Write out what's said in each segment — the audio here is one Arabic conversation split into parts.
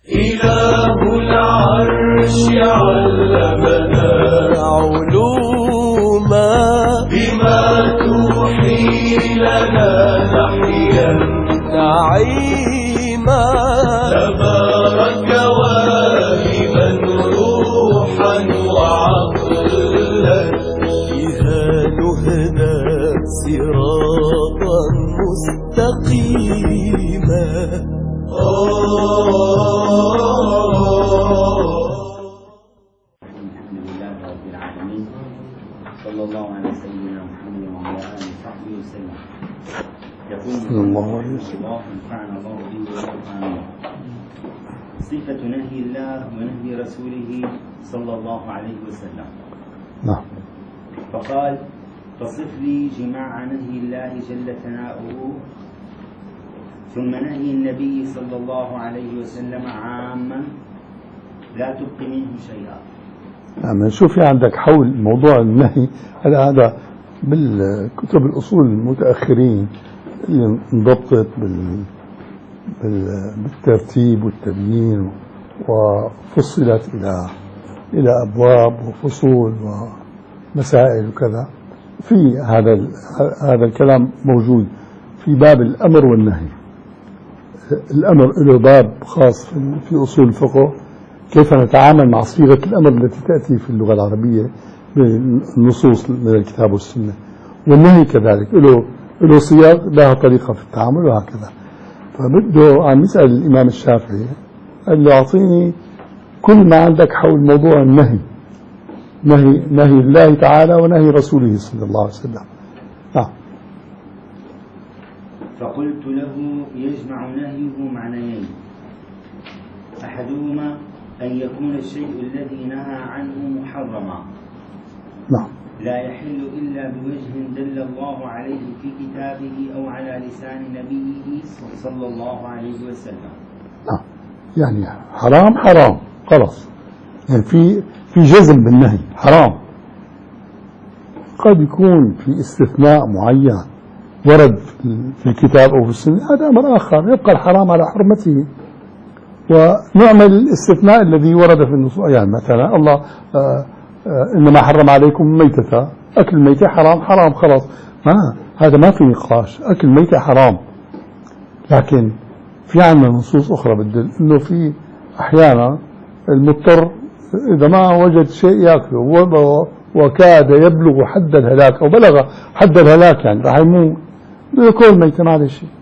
إله العرش علمنا علوما بما توحي لنا نحيا نعيما تبارك واهبا روحا وعقلا بها نهدى صراطا مستقيما. صلى الله على سيدنا محمد وعلى آله وصحبه وسلم. يقول الله انفعنا الله به ونفعنا الله. صفة نهي الله ونهي رسوله صلى الله عليه وسلم. نعم. فقال: فصف لي جماع نهي الله جل ثناؤه ثم نهي النبي صلى الله عليه وسلم عاما لا تبق منه شيئا. يعني شوف في عندك حول موضوع النهي هذا بالكتب الأصول المتأخرين اللي انضبطت بالترتيب والتبيين وفصلت إلى أبواب وفصول ومسائل وكذا. في هذا الكلام موجود في باب الأمر والنهي. الأمر له باب خاص في أصول الفقه، كيف نتعامل مع صيغة الأمر التي تأتي في اللغة العربية بالنصوص من الكتاب والسنة، والنهي كذلك له صيغ لها طريقة في التعامل وهكذا. فبده عم يسأل الإمام الشافعي قال له: أعطيني كل ما عندك حول موضوع النهي، نهي الله تعالى ونهي رسوله صلى الله عليه وسلم. فقلت له: يجمع نهيه معنيين، أحدهما أن يكون الشيء الذي نهى عنه محرما لا يحل إلا بوجه دل الله عليه في كتابه أو على لسان نبيه صلى الله عليه وسلم. يعني حرام خلاص، يعني في جزم بالنهي حرام. قد يكون في استثناء معين ورد في الكتاب أو في السنة، هذا أمر آخر، يبقى الحرام على حرمته. ونعمل الاستثناء الذي ورد في النصوص، يعني مثلا الله إنما حرم عليكم الميتة، أكل الميتة حرام خلاص، هذا ما في نقاش، أكل الميتة حرام. لكن في عندنا نصوص أخرى بتدل إنه في أحيانا المضطر إذا ما وجد شيء يأكله وكاد يبلغ حد الهلاك أو بلغ حد الهلاك، يعني راح يموت، يأكل ميتة ما عليه شيء.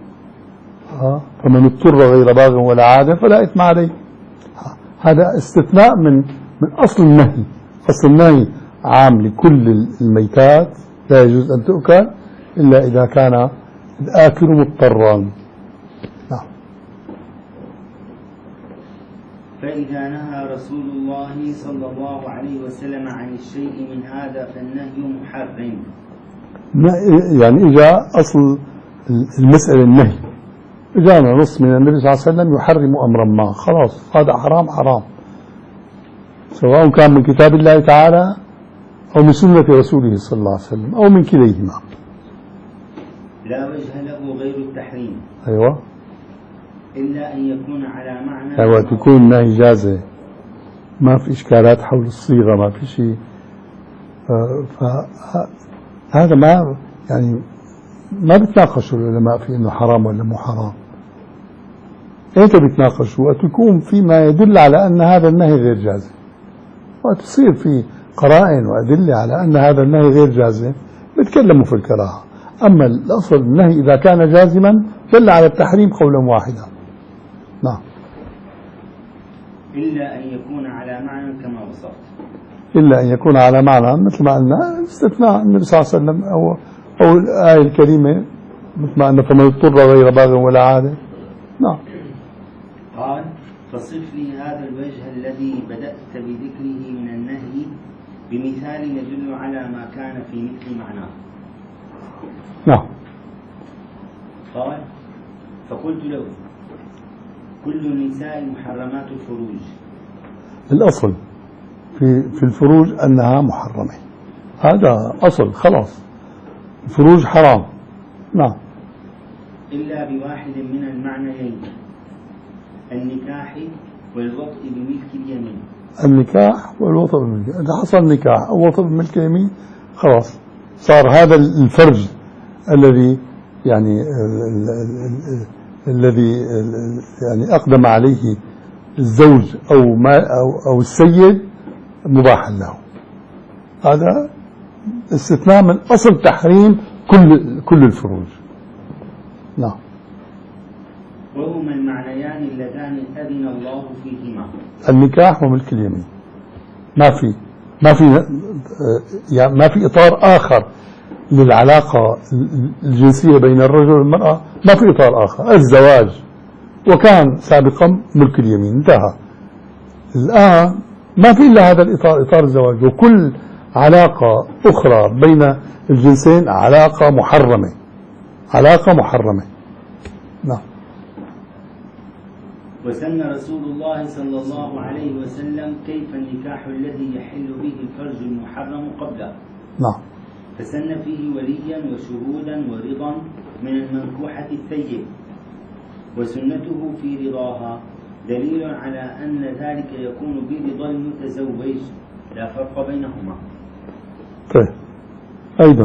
فمن اضطر غير باغ ولا عاد فلا إثم عليه. هذا استثناء من أصل النهي. أصل النهي عام لكل الميتات، لا يجوز أن تؤكل إلا إذا كان الآكل مضطرا. فإذا نهى رسول الله صلى الله عليه وسلم عن الشيء من هذا فالنهي محرم. يعني إجا أصل المسألة النهي، إجانا نص من النبي صلى الله عليه وسلم يحرم أمرا ما، خلاص هذا حرام، سواء كان من كتاب الله تعالى أو من سنة رسوله صلى الله عليه وسلم أو من كليهما. لا وجه له غير التحريم. أيوة. إلا أن يكون على معنى. أيوة، تكون نهي جازة، ما في إشكالات حول الصيغة، ما في شيء. فهذا ما بتناقشوا العلماء في إنه حرام ولا مو حرام. أنت بتناقشوا وقت يكون فيما يدل على أن هذا النهي غير جازم، وتصير في قرائن وأدلة على أن هذا النهي غير جازم بتكلموا في الكراهة. أما الأصل النهي إذا كان جازما دل على التحريم قولا واحدا. نعم. إلا أن يكون على معنى كما وصفت. إلا أن يكون على معنى مثل ما قلنا، استثناء النبي صلى الله عليه وسلم أو الآية الكريمة مثل ما قلنا: فمن اضطر غير باغ ولا عاد. نعم. قال: فصف لي هذا الوجه الذي بدأت بذكره من النهي بمثال يدل على ما كان في مثل معناه. نعم. قال: فقلت له: كل النساء محرمات الفروج. الأصل في الفروج أنها محرمة، هذا أصل، خلاص الفروج حرام. نعم. إلا بواحد من المعنيين. النكاح والوطء بملك اليمين. النكاح والوطء بالملك، إذا حصل نكاح أو وطء بملك اليمين خلاص صار هذا الفرج الذي يعني الذي يعني أقدم عليه الزوج أو السيد مباحا له. هذا استثناء من أصل تحريم كل الفروج. نعم. وهما المعنيان اللذان أذن الله فيهما. النكاح وملك اليمين. ما في إطار آخر للعلاقة الجنسية بين الرجل والمرأة، ما في إطار آخر. الزواج وكان سابقا ملك اليمين انتهى. الآن ما في إلا هذا الإطار، إطار الزواج، وكل علاقة أخرى بين الجنسين علاقة محرمة، علاقة محرمة. نعم. وسن رسول الله صلى الله عليه وسلم كيف النكاح الذي يحل به الفرج المحرم قبله. نعم. فسن فيه وليا وشهودا ورضا من المنكوحة الثيب، وسنته في رضاها دليل على أن ذلك يكون برضا المتزوج لا فرق بينهما. طيب أيضا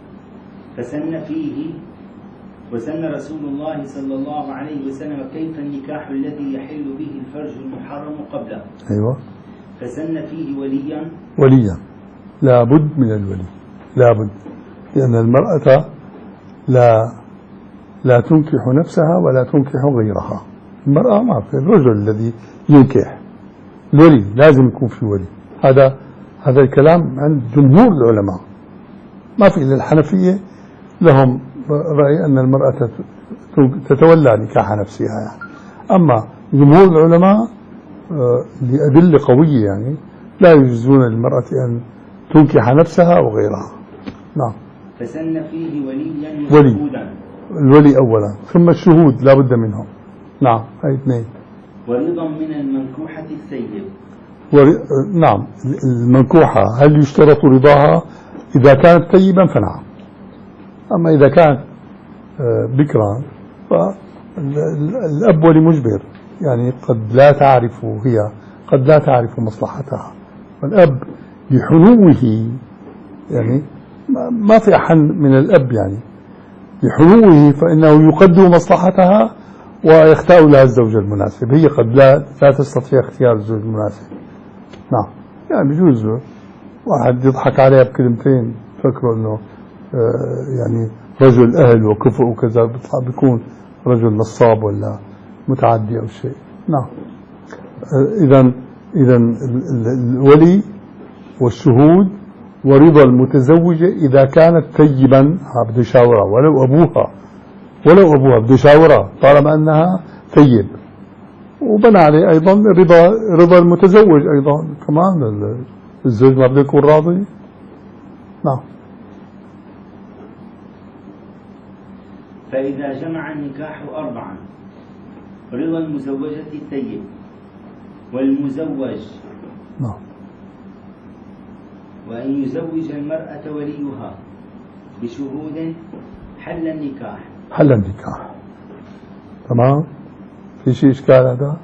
وسن رسول الله صلى الله عليه وسلم كيف النكاح الذي يحل به الفرج المحرم قبله. أيوة. فسن فيه وليا لابد من الولي، لابد، لأن المرأة لا تنكح نفسها ولا تنكح غيرها. المرأة ما في، الرجل الذي ينكح، الولي لازم يكون في ولي. هذا الكلام عند جمهور العلماء، ما في إلا الحنفية لهم رأي أن المرأة تتولى نكاح نفسها يعني. أما جمهور العلماء لأدلة قوية يعني لا يجوزون للمرأة أن تنكح نفسها وغيرها. نعم. فسن فيه وليا وشهودا. الولي أولا، ثم الشهود لا بد منهم. نعم، هاي اثنين. ورضا من المنكوحة الثيب. نعم، المنكوحة هل يشترط رضاها؟ إذا كانت طيبا فنعم، أما إذا كانت بكرا فالأب ولي مجبر، يعني قد لا تعرف مصلحتها، والأب بحنوه يعني ما في أحن من الأب يعني بحنوه، فإنه يقدم مصلحتها ويختار لها الزوج المناسب. هي قد لا تستطيع اختيار الزوج المناسب. نعم، يعني بجوز واحد يضحك عليها بكلمتين فكروا انه يعني رجل اهل وكفء وكذا، بيكون رجل نصاب ولا متعدي او شيء. نعم. اذا الولي والشهود ورضا المتزوجة إذا كانت طيبا بده يشاورها، ولو أبوها بده يشاورها طالما أنها طيب. وبنى عليه أيضا رضا المتزوج أيضا كمان، الزوج ما بده يكون راضي. نعم. فإذا جمع النكاح 4: رضا المزوجة الطيب والمزوج، نعم، وأن يزوج المرأة وليها بشهود، حل النكاح. تمام. في شيء إشكال هذا؟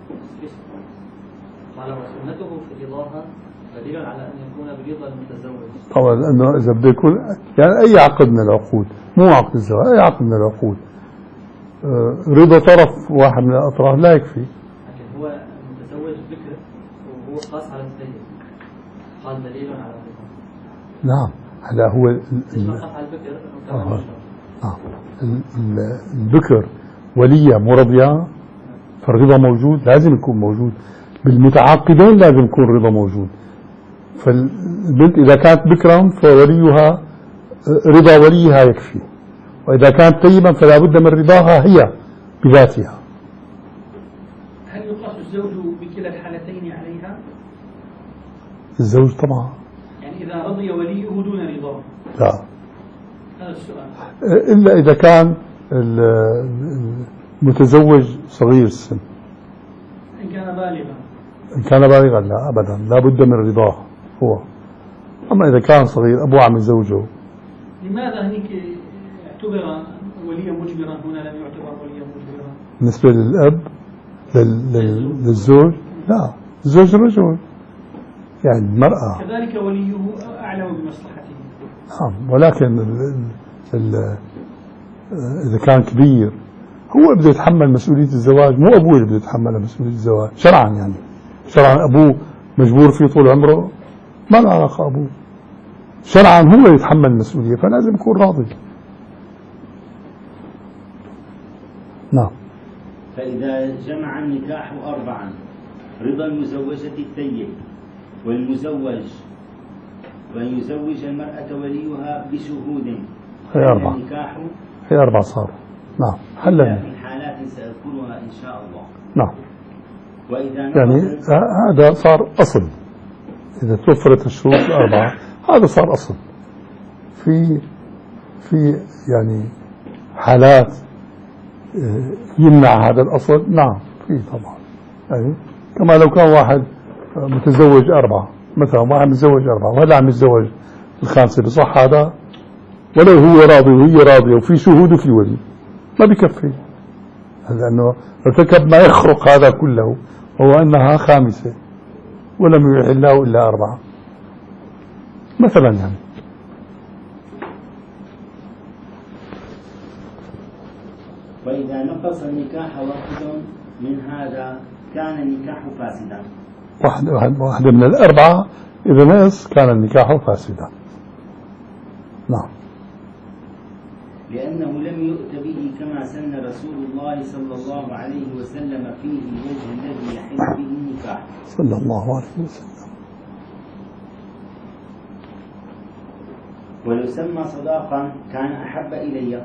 قال وسنته في رضاها دليل على أن يكون برضا المتزوج. طبعا لأنه إذا بده يكون يعني أي عقد من العقود، مو عقد الزواج، أي عقد من العقود رضا طرف واحد من الأطراف لا يكفي. لكن هو متزوج بكر وهو قاس على السيد، قال دليل على الرضا. نعم. هلا هو البكر ولية مرضية، فالرضا موجود، لازم يكون موجود. بالمتعاقدين لازم يكون الرضا موجود. فالبنت إذا كانت بكرا فوليها رضا وليها يكفي، وإذا كانت طيبا فلا بد من رضاها هي بذاتها. هل يقاس الزوج بكلا الحالتين عليها؟ الزوج طبعا، يعني إذا رضي وليه دون رضاه؟ لا، هذا السؤال. إلا إذا كان المتزوج صغير السن. إن كان بالغا لا أبدا، لا بد من رضاه هو. أما إذا كان صغير أبوه عم يزوجه. لماذا هناك اعتبر وليا مجبرا هنا لم يعتبر وليا مجبرا؟ بالنسبة للأب للزوج؟ لا، الزوج رجل، يعني المرأة كذلك وليه أعلم بمصلحته. نعم، ولكن إذا كان كبير هو بده يتحمل مسؤولية الزواج، مو أبوه اللي بده يتحمل مسؤولية الزواج شرعا. يعني شرعا أبوه مجبور فيه طول عمره، ما له علاقة أبوه، شرعا هو يتحمل المسؤولية، فلازم يكون راضي. نعم. فإذا جمع النكاح 4: رضا المزوجة الثيب والمزوج، وأن يزوج المرأة وليها بشهود، هي 4. النكاح هي 4 صار. نعم، حلا في حالات سأذكرها إن شاء الله. نعم. وإذا يعني هذا صار أصل، إذا توفرت الشروط 4 هذا صار أصل. في يعني حالات يمنع هذا الأصل، نعم في طبعا. يعني كما لو كان واحد متزوج 4، مثلا واحد متزوج 4 وهذا عم يتزوج ال5، بصح هذا ولو هو راضي وهي راضية وفي شهود وفي ولي، ما بكفي، لأنه ارتكب ما يخرق هذا كله، وهو أنها 5 ولم يحله إلا 4 مثلا. يعني وإذا نقص النكاح واحد من هذا كان النكاح فاسدا. واحدة من 4 إذا نقص كان النكاح فاسدا. نعم. لأنه لم يؤت به كما سن رسول الله صلى الله عليه وسلم فيه الوجه الذي يحل به النكاح صلى الله عليه وسلم. ولو سمى صداقا كان أحب إلي.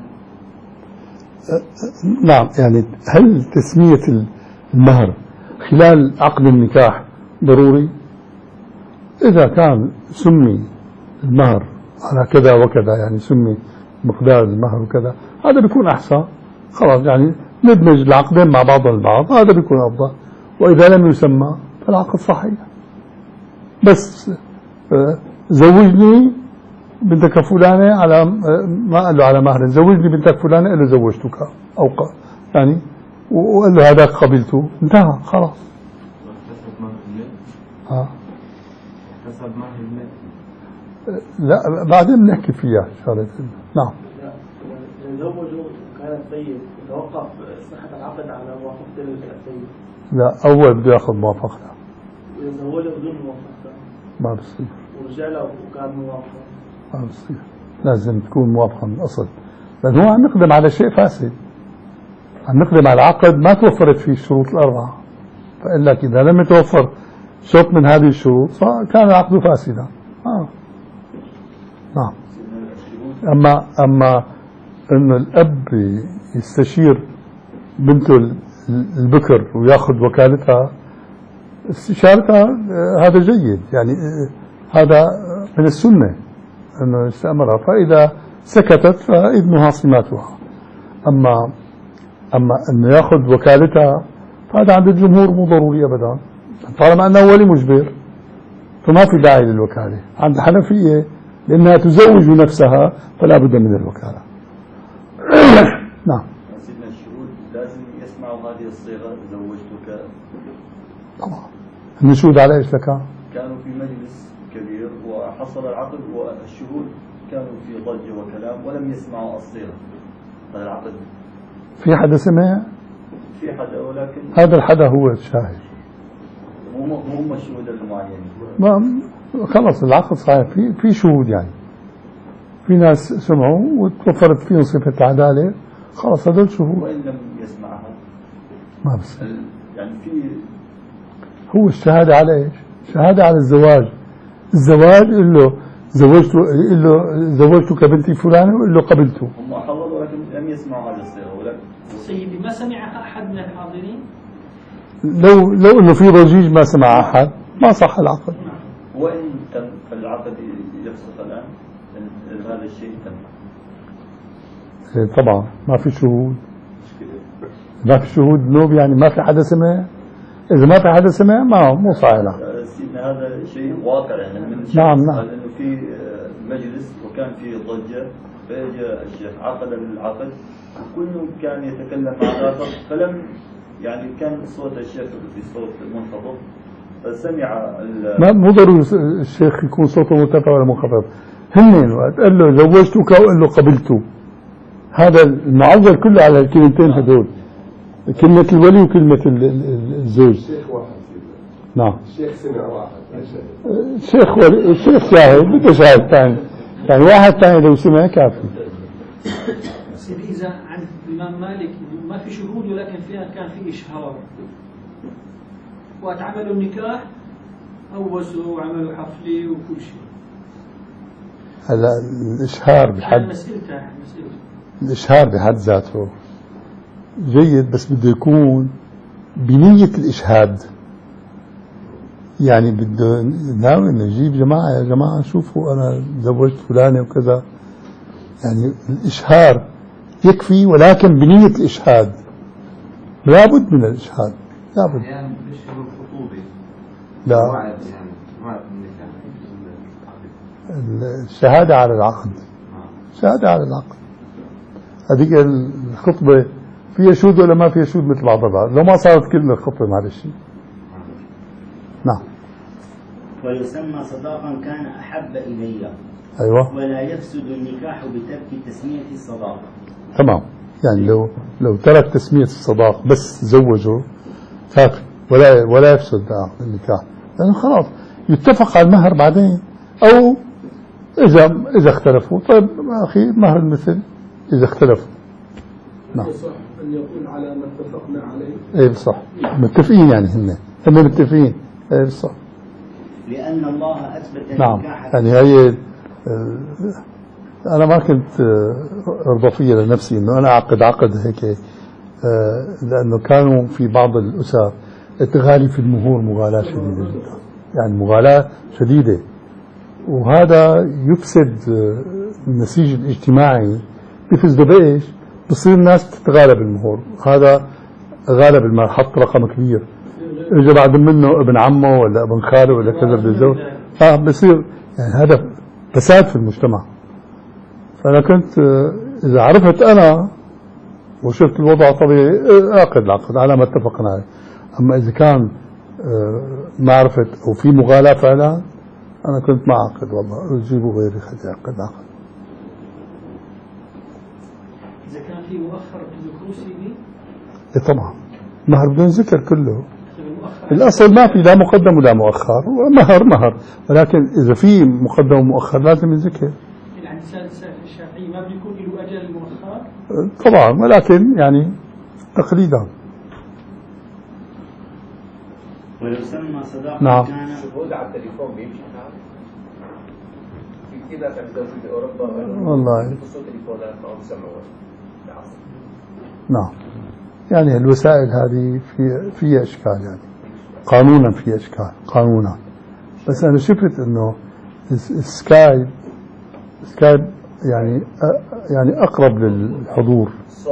نعم. يعني هل تسمية المهر خلال عقد النكاح ضروري؟ إذا كان سمي المهر على كذا وكذا، يعني سمي مقدار المهر وكذا، هذا بيكون أحسن. خلاص، يعني ندمج العقدين مع بعض البعض، هذا بيكون أفضل. وإذا لم يسمى فالعقد صحيح. بس زوجني بنتك فلانة على ما قال له على مهر، زوجني بنتك فلانة، قال له زوجتك، أو يعني وقال له هذاك قبلته، انتهى خلاص. حسب مهر المال. حسب مهر المال. لا، بعدين بنحكي فيها شغلة. نعم. زوجه كان السيد يتوقف صحة العقد على موافقة السيد. لا، أول بده ياخذ موافقته. يتزوجه بدون موافقته ما بصير. ورجع له وكان موافق. ما بصير، لازم تكون موافقة من الأصل، لأن هو عم نقدم على شيء فاسد، عم نقدم على عقد ما توفرت فيه الشروط 4. فقال لك إذا لم يتوفر شرط من هذه الشروط فكان العقد فاسدا. نعم. أما أن الأب يستشير بنته البكر ويأخذ وكالتها، استشارتها هذا جيد، يعني هذا من السنة أنه يستأمرها، فإذا سكتت فإذنها صماتها. أما أنه يأخذ وكالتها فهذا عند الجمهور مو ضروري أبدا، طالما أنه ولي مجبر فما في داعي للوكالة. عند الحنفية لأنها تزوج نفسها فلا بد من الوكالة. نعم. سيدنا الشهود لازم يسمعوا هذه الصيغة زوجتك. طبعا. النشود على إيش لك؟ كانوا في مجلس كبير وحصل العقد والشهود كانوا في ضجة وكلام ولم يسمعوا الصيغة. هذا العقد في حدا سمع؟ في حدا، ولكن هذا الحدا هو الشاهد، هم الشهود المعينين. ما خلص العقد صحيح، في شهود، يعني في ناس سمعوا وتوفرت فيهم صفة العدالة، خلص هذول شهود. وإن لم يسمعهم ما بس يعني في هو الشهادة على ايش؟ شهادة على الزواج. الزواج يقول له زوجتك بنتي فلانة، ويقول له قبلته. هم حضروا ولكن لم يسمعوا هذه الصيغة. ولكن سيدي ما سمعها أحد من الحاضرين؟ لو انه في ضجيج ما سمع احد ما صح العقد. وإن تم فالعقد يفسخ الآن هذا الشيء تم. طبعا ما في شهود، ما في شهود نوب، يعني ما في حدا سمع. إذا ما في حدا سمع ما مو صحيح. سيدنا هذا شيء واقع، يعني من نعم. لأنه في مجلس وكان في ضجة، فإجا الشيخ عقد العقد وكل كان يتكلم مع الآخر فلم يعني كان صوت الشيخ في صوت منخفض، سمع مو ضروري الشيخ يكون صوته مرتفع ولا منخفض، هن وقت قال له زوجتك وقال له قبلته، هذا المعول كله على الكلمتين هذول، كلمة الولي وكلمة الزوج. الشيخ واحد. نعم. الشيخ سمع واحد. الشيخ شاهد، بده شاهد ثاني، يعني واحد ثاني لو سمع كافي. سيدي إذا عند الإمام مالك ما في شهود ولكن فيها كان في إشهار، وقت عملوا النكاح هوسوا وعملوا حفلة وكل شيء. هلا الإشهار بحد الإشهار بحد ذاته جيد، بس بده يكون بنية الإشهاد، يعني بده ناوي انه يجيب جماعة، يا جماعة شوفوا أنا زوجت فلانة وكذا، يعني الإشهار يكفي، ولكن بنية الإشهاد لابد من الإشهاد، لابد. أحيانا بيشهروا الخطوبة. لا، وعد الشهادة على العقد، شهادة على العقد. هذيك الخطبة فيها شهود ولا ما فيها شهود مثل بعضها، لو ما صارت كل الخطبة معلش. نعم. ويسمى صداقا كان أحب إلي. أيوة. ولا يفسد النكاح بترك تسمية الصداقة. تمام، يعني لو ترك تسمية الصداق بس زوجه كافي، ولا يفسد النكاح، لأنه خلاص يتفق على المهر بعدين، أو إذا اختلفوا طيب أخي مهر المثل إذا اختلفوا. نعم. صح أن يقول على ما اتفقنا عليه. إيه صح، متفقين، يعني هم متفقين. إيه صح. لأن الله أثبت نعم، النكاح. يعني هي أنا ما كنت أرضى فيها لنفسي إنه أنا أعقد عقد هيك، لأنه كانوا في بعض الأسر التغالي في المهور مغالاة شديدة جدا، يعني مغالاة شديدة، وهذا يفسد النسيج الاجتماعي، بيفسد بإيش؟ بصير الناس تتغالى بالمهور، هذا غالى بالمال، حط رقم كبير، إجا بعد منه ابن عمه ولا ابن خاله ولا كذا بالزوج، بصير يعني هذا فساد في المجتمع. فأنا كنت إذا عرفت أنا وشفت الوضع طبيعي أعقد العقد على ما اتفقنا عليه، أما إذا كان ما عرفت أو في مغالاة فعلا أنا كنت ما أعقد، والله أجيبوا غيري خلي أعقد عقد. إذا كان في مؤخر بذكر سيدي؟ إيه طبعا، مهر بدون ذكر كله، الأصل ما في لا مقدم ولا مؤخر، مهر، ولكن إذا في مقدم ومؤخر لازم يذكر. عند الشافعي ما بيكون له أجل مؤخر؟ طبعا، ولكن يعني تقليدا. ويسمى صداقا نعم. كان. شهود على التليفون بيمشي حال؟ في كذا كان زوجي في أوروبا والله. يتصلوا تليفونات ما بيسمعوا. نعم، يعني الوسائل هذه فيها إشكال، يعني قانونا فيها إشكال قانونا، بس أنا شفت إنه السكايب يعني أقرب للحضور،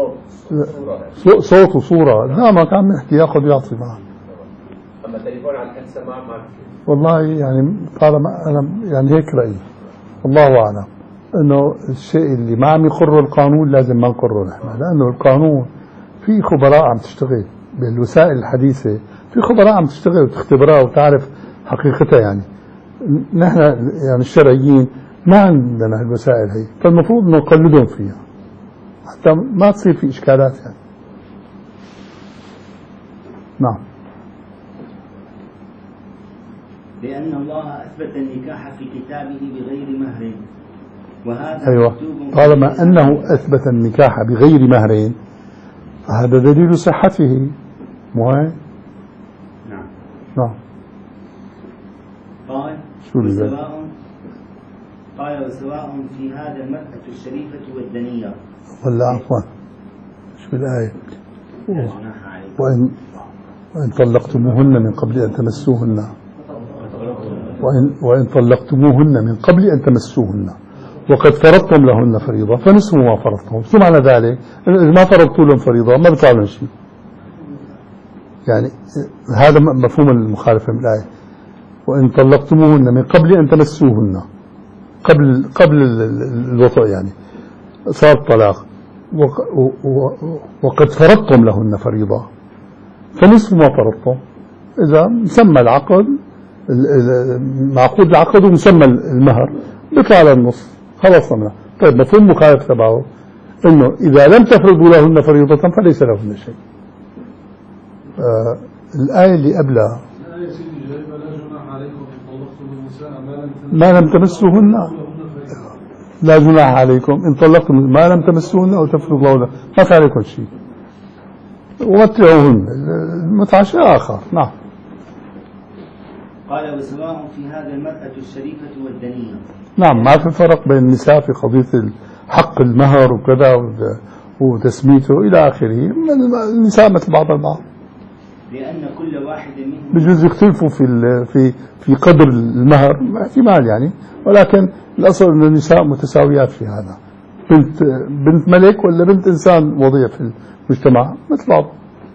صوت وصورة، لا ما كان يحكي ياخذ ويعطي معه. أما التليفون على الحد سماع ما والله يعني طالما أنا يعني هيك رأيي، الله أعلم، إنه الشيء اللي ما عم يقره القانون لازم ما نقره نحن، لأنه القانون في خبراء عم تشتغل بالوسائل الحديثة، في خبراء عم تشتغل وتختبرها وتعرف حقيقتها، يعني نحن يعني الشرعيين ما عندنا الوسائل هي، فالمفروض نقلدهم فيها حتى ما تصير في إشكالات يعني. نعم. لأن الله أثبت النكاح في كتابه بغير مهر، وهذا أيوة، مكتوب طالما أنه أثبت النكاح بغير مهر فهذا دليل صحته، مو هيك؟ نعم. نعم. قال وسواء في هذا المرأة الشريفة والدنية، ولا عفوا شو الآية؟ لا جناح عليكم. وإن طلقتموهن من قبل أن تمسوهن، وإن طلقتموهن من قبل أن تمسوهن وقد فرضتم لهن فريضة فنصف ما فرضتم. شو معنى ذلك؟ إذا ما فرضتوا لهم فريضة ما بيطلع لهم شيء، يعني هذا مفهوم المخالفة من الآية. وإن طلقتموهن من قبل أن تمسوهن، قبل الوطء يعني صار طلاق، وقد فرضتم لهن فريضة، فنصف ما فرضته. إذا مسمى العقد معقود العقد ومسمى المهر بيطلع على النص خلاص منها. طيب مفهوم مخالف تبعه إنه إذا لم تفرضوا لهن فريضة فليس لهن شيء. الآية اللي قبلها ما لم تمسوهن لا جناح عليكم إن طلقتم ما لم تمسوهن أو تفرضوا لهن ما في عليكم شيء ومتعوهن. المتعة شيء آخر. نعم. قال وسواء في هذا المرأة الشريفة والدنية. نعم ما في فرق بين النساء في قضية حق المهر وكذا وتسميته إلى آخره. النساء مثل بعض البعض لأن كل واحد منهم بجوز يختلفوا في قدر المهر احتمال يعني، ولكن الأصل أن النساء متساويات في هذا. بنت ملك ولا بنت إنسان وضيع في المجتمع مثل بعض.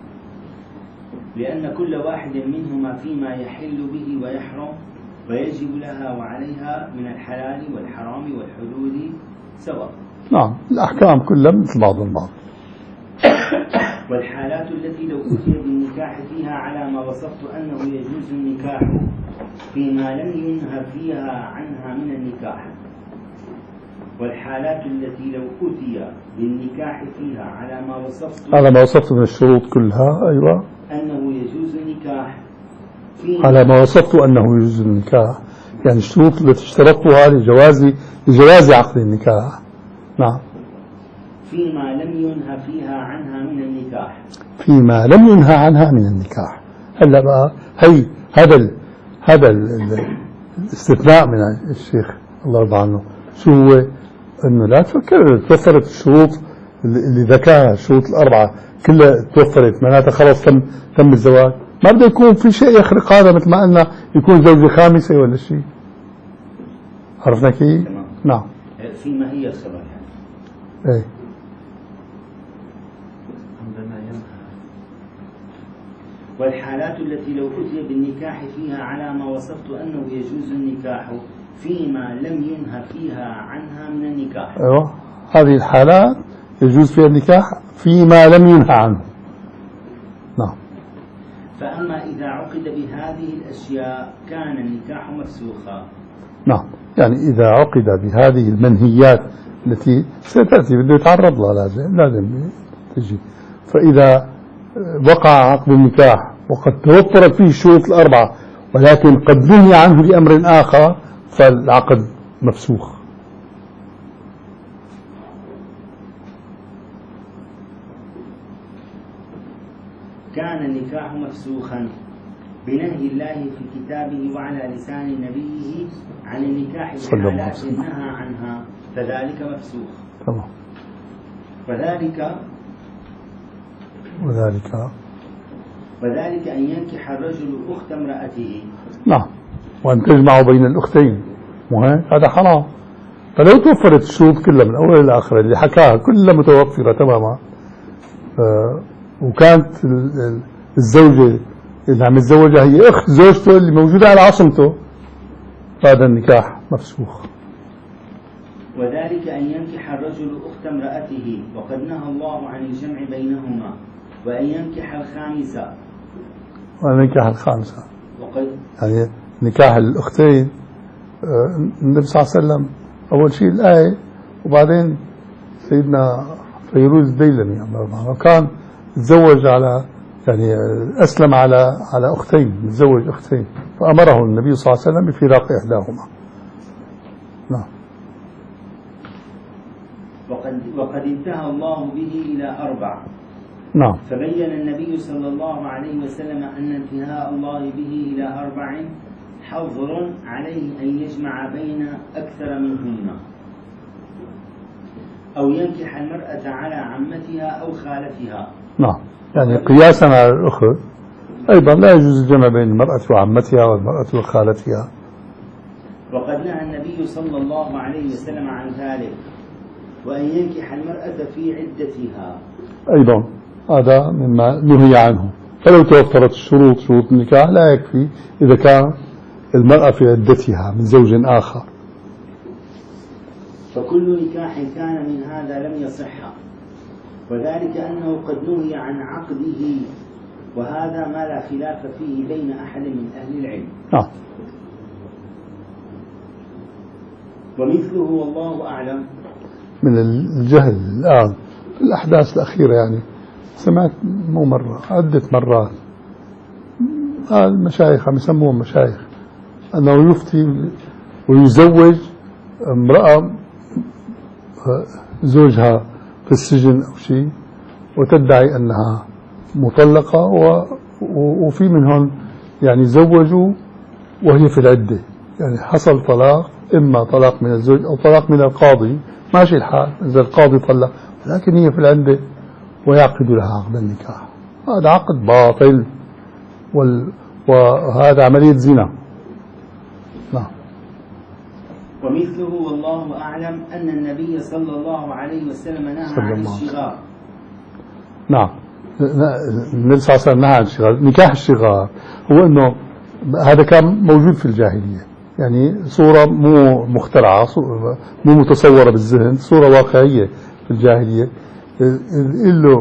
لأن كل واحد منهما فيما يحل به ويحرم ويجب لها وعليها من الحلال والحرام والحدود سواء. نعم الأحكام كلها مثل بعض البعض. والحالات التي لو أتي بالنكاح فيها على ما وصفت أنه يجوز النكاح فيما لم ينهى فيها عنها من النكاح. والحالات التي لو أتي بالنكاح فيها على ما وصفت من الشروط كلها. أيوة أنه يجوز النكاح على ما وصفت أنه يجوز النكاح يعني الشروط التي اشترطتها لجواز عقد النكاح. نعم. فيما لم ينهى فيها عنها من النكاح. فيما لم ينهى عنها من النكاح. هلا بقى هذا الاستثناء من الشيخ الله يرضى عنه شو هو؟ انه لا تفكر توفرت الشروط اللي ذكرها الشروط الأربعة كلها توفرت معناتها خلاص تم الزواج. ما بده يكون في شيء يخرق هذا مثل ما قلنا يكون زوجة خامسة ولا شيء. عرفنا كيف؟ نعم. فيما هي السبب يعني. ايه. والحالات التي لو أتي بالنكاح فيها على ما وصفت أنه يجوز النكاح فيما لم ينهى فيها عنها من النكاح. أيوة هذه الحالات يجوز فيها النكاح فيما لم ينهى عنه. نعم. فأما إذا عقد بهذه الأشياء كان النكاح مفسوخا. نعم يعني إذا عقد بهذه المنهيات التي ستأتي بده يتعرض لها لازم تجي. فإذا وقع عقد النكاح وقد توفرت فيه الشروط الأربعة ولكن قد نهي عنه لأمر آخر فالعقد مفسوخ. كان النكاح مفسوخا بنهي الله في كتابه وعلى لسان نبيه عن النكاح بحالات نهى عنها فذلك مفسوخ. تمام. وذلك أن ينكح الرجل أخت امرأته. نعم وأن تجمع بين الأختين مهم هذا حرام. فلو توفرت الشروط كلها من أول إلى آخر اللي حكاها كلها متوفرة تماما وكانت الزوجة اللي عم يتزوجها هي أخت زوجته اللي موجودة على عصمته هذا النكاح مفسوخ. وذلك أن ينكح الرجل أخت امرأته وقد نهى الله عن الجمع بينهما وأن ينكح الخامسة وقد يعني نكاح الأختين النبي صلى الله عليه وسلم أول شيء الآية وبعدين سيدنا فيروز الديلمي كان تزوج على يعني أسلم على أختين تزوج أختين فأمره النبي صلى الله عليه وسلم بفراق إحداهما. نعم. وقد انتهى الله به إلى 4. نعم. فبين النبي صلى الله عليه وسلم أن انتهاء الله به إلى 4 حظر عليه أن يجمع بين أكثر منهن أو ينكح المرأة على عمتها أو خالتها. نعم يعني قياسا على الأخت أيضا لا يجوز الجمع بين المرأة وعمتها والمرأة وخالتها. وقد نهى النبي صلى الله عليه وسلم عن ذلك وأن ينكح المرأة في عدتها أيضا هذا مما نهي عنه. فلو توفرت الشروط شروط النكاح لا يكفي إذا كان المرأة في عدتها من زوج آخر. فكل نكاح كان من هذا لم يصح وذلك أنه قد نهي عن عقده وهذا ما لا خلاف فيه بين أحد من أهل العلم. نعم. ومثله والله أعلم من الجهل الآن في الأحداث الأخيرة يعني سمعت مو مرة عدة مرات المشايخ عم يسموهم مشايخ أنه يفتي ويزوج امرأة زوجها في السجن أو شيء وتدعي أنها مطلقة وفي منهم يعني زوجوا وهي في العدة، يعني حصل طلاق، إما طلاق من الزوج أو طلاق من القاضي، ماشي الحال إذا القاضي طلق، لكن هي في العدة ويعقد لها عقد النكاح. هذا عقد باطل وهذا عملية زنا. نعم. ومثله والله أعلم أن النبي صلى الله عليه وسلم نهى عن الشغار. نعم. النبي صلى الله عليه وسلم نهى عن الشغار. نكاح الشغار هو أنه هذا كان موجود في الجاهلية، يعني صورة مو مخترعة، مو متصورة بالذهن، صورة واقعية في الجاهلية. يقول له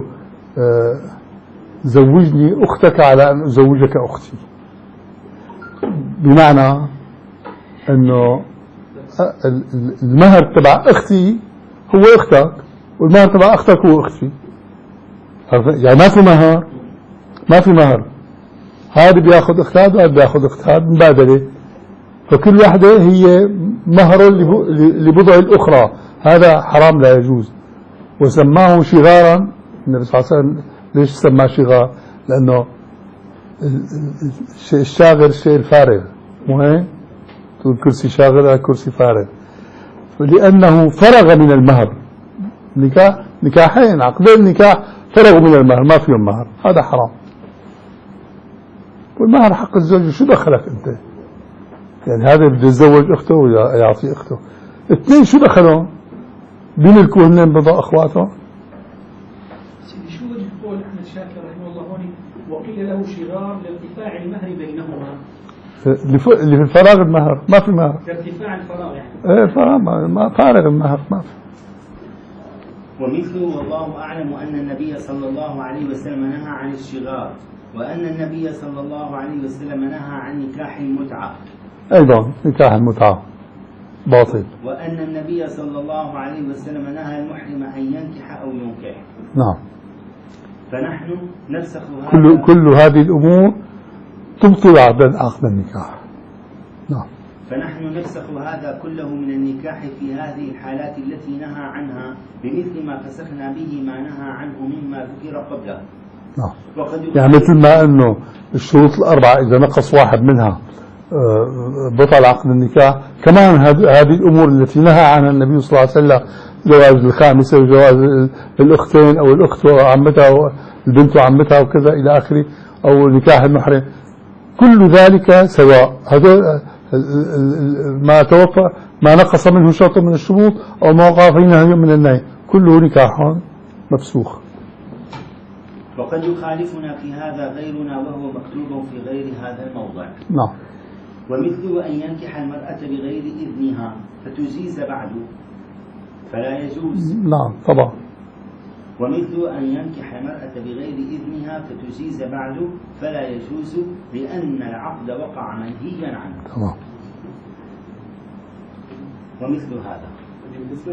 زوجني أختك على أن أزوجك أختي، بمعنى أنه المهر تبع أختي هو أختك والمهر تبع أختك هو أختي، يعني ما في مهر، هذا بياخذ أخت هذا وهذا بياخذ أخت هذا مبادلة، فكل واحدة هي مهر لبضع الأخرى، هذا حرام لا يجوز. وسماه شغارا النبي صلى الله عليه وسلم. ليش سماه شغار؟ لأنه الشاغر الشيء الفارغ، مو هيك؟ تقول كرسي شاغر كرسي فارغ، لأنه فرغ من المهر. نكاحين عقدين نكاح فرغوا من المهر، ما فيهم مهر، هذا حرام. والمهر حق الزوج، شو دخلك أنت؟ يعني هذا بده يتزوج أخته ويعطي أخته، اثنين شو دخلهم؟ بيملكوا هنين بضع أخواتهم. سيدي شو وجه قول أحمد شاكر رحمه الله هون وقيل له شغار لارتفاع المهر بينهما؟ اللي في فراغ المهر، ما في مهر، لارتفاع الفراغ يعني. ايه فراغ، ما فارغ المهر ما في. ومثله والله أعلم أن النبي صلى الله عليه وسلم نهى عن الشغار، وأن النبي صلى الله عليه وسلم نهى عن نكاح المتعة. أيضا نكاح المتعة باطل. وأن النبي صلى الله عليه وسلم نهى المحرم أن ينكح أو ينكح. نعم. فنحن نفسخ هذا كل هذه الأمور تبطل عقد النكاح. نعم. فنحن نفسخ هذا كله من النكاح في هذه الحالات التي نهى عنها بمثل ما فسخنا به ما نهى عنه مما ذكر قبله. نعم. يعني مثل ما أنه الشروط الأربعة إذا نقص واحد منها بطل عقد النكاح، كمان هذه الأمور التي نهى عنها النبي صلى الله عليه وسلم، جواز الخامسة وجواز الأختين أو الأخت وعمتها والبنت وعمتها وكذا إلى آخره، أو نكاح المحرم، كل ذلك سواء. هذا ما نقص منه شرط من الشروط أو ما وقع فيه نهي من النهي، كله نكاح مفسوخ. وقد يخالفنا في هذا غيرنا وهو مكتوب في غير هذا الموضع. نعم. ومثل أن ينكح المرأة بغير إذنها فتجيز بعد فلا يجوز. نعم طبعا. ومثل أن ينكح المرأة بغير إذنها فتجيز بعد فلا يجوز لأن العقد وقع منهيا عنه. تمام. ومثل هذا بالنسبة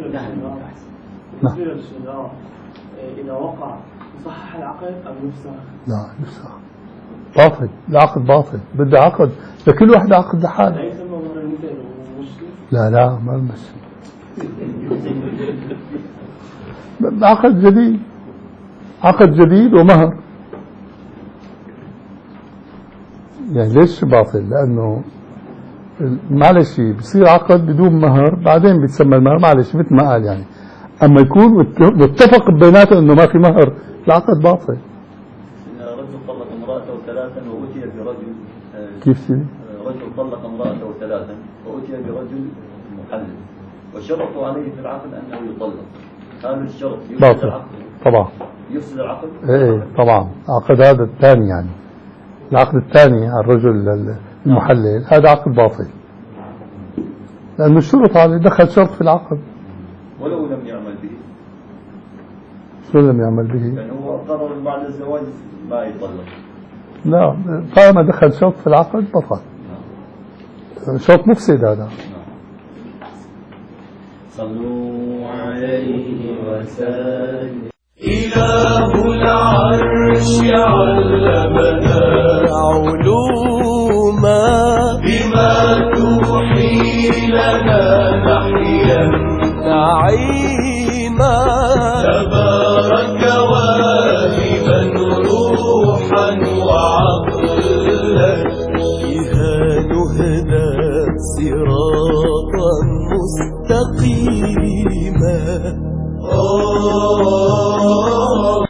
للشغار إذا وقع يصحح العقد أم يفسخ؟ لا يفسخ، باطل، العقد باطل، بده عقد لكل واحد عقد لحاله. لا يسمى مهر المثل ومشكل؟ لا ما بس عقد جديد، عقد جديد ومهر. يعني ليش باطل؟ لأنه معلش بصير عقد بدون مهر بعدين بيتسمى المهر، معلش مثل ما قال يعني، أما يكون متفق بيناته إنه ما في مهر العقد باطل. رجل طلق امرأته ثلاثا وأتي برجل. كيف سيدي؟ رجل طلق امرأته ثلاثا وأتي برجل محلل وشرطوا عليه في العقد أنه يطلق، هذا الشرط يفسد العقد طبعا. يفسد العقد؟ ايه طبعا. عقد هذا الثاني يعني العقد الثاني على الرجل المحلل هذا عقد باطل، لأنه الشرط عليه دخل شرط في العقد ولو لم يعمل به. شو لم يعمل به؟ يعني هو قرر بعد الزواج ما يطلق لا، طالما دخل شرط في العقد بطل. شرط مفسد هذا. صلوا عليه وسلم. إله العرش علمنا علوما بما توحي لنا نحيا نعيما. تبارك واهبا روحا